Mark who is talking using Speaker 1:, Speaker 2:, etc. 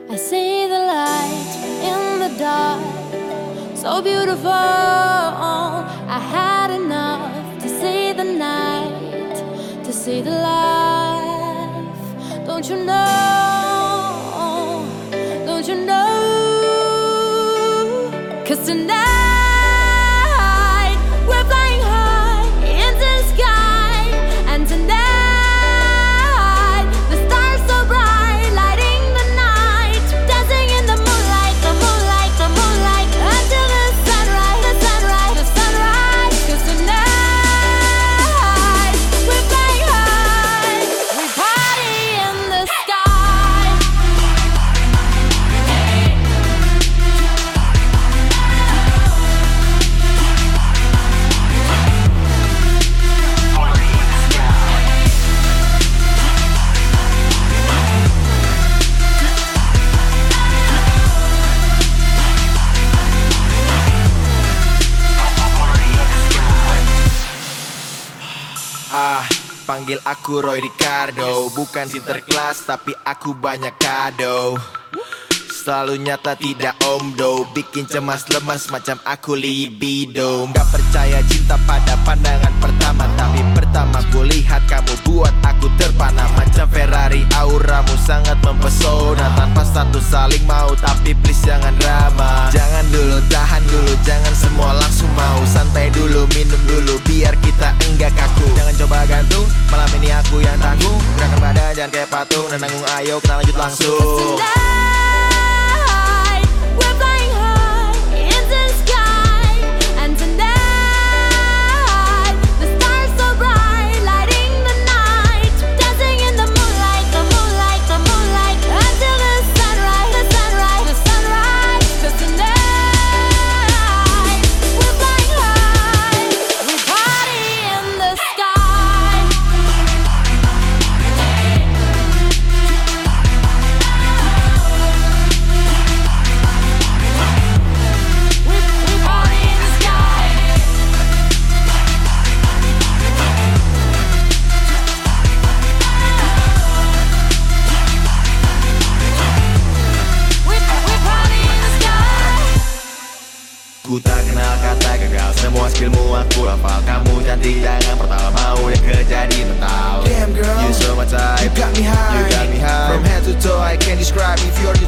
Speaker 1: I see the light in the dark, so beautiful. I had enough to see the night, to see the life. Don't you know? Don't you know? 'Cause tonight we're flying high into the sky, and tonight the stars so bright, lighting the night, dancing in the moonlight, the moonlight, the moonlight, until the sunrise, the sunrise, the sunrise. 'Cause tonight we're flying high, we party in the sky.
Speaker 2: Panggil aku Roy Ricardo, bukan sinterklas tapi aku banyak kado. Selalu nyata tidak omdo, bikin cemas lemas macam aku libido. Gak percaya cinta pada pandangan pertama, tapi pertama ku lihat kamu buat aku terpana. Macam Ferrari auramu sangat mempesona, tanpa satu saling mau, tapi please jangan drama. Jangan dulu, tahan dulu, jangan semua langsung mau. Santai dulu, minum dulu, biar kita enggak kaku. Jangan coba gantung, malam ini aku yang tanggung. Gerakan badan jangan kayak patung, dan nanggung ayo kita lanjut langsung.
Speaker 1: We're flying high into the sky, and tonight the stars so bright, lighting the night, dancing in the moonlight, the moonlight, the moonlight, until the sunrise, the sunrise, the sunrise. 'Cause tonight we're flying high, we party in the sky. We party in the sky. We party in the sky.
Speaker 2: Ku tak kenal kata gagal, semua skillmu aku hafal. Kamu cantik jangan pertama mau yang kejadi total. Damn girl, you so my type, you got me high, you got me high. From head to toe I can't describe if you're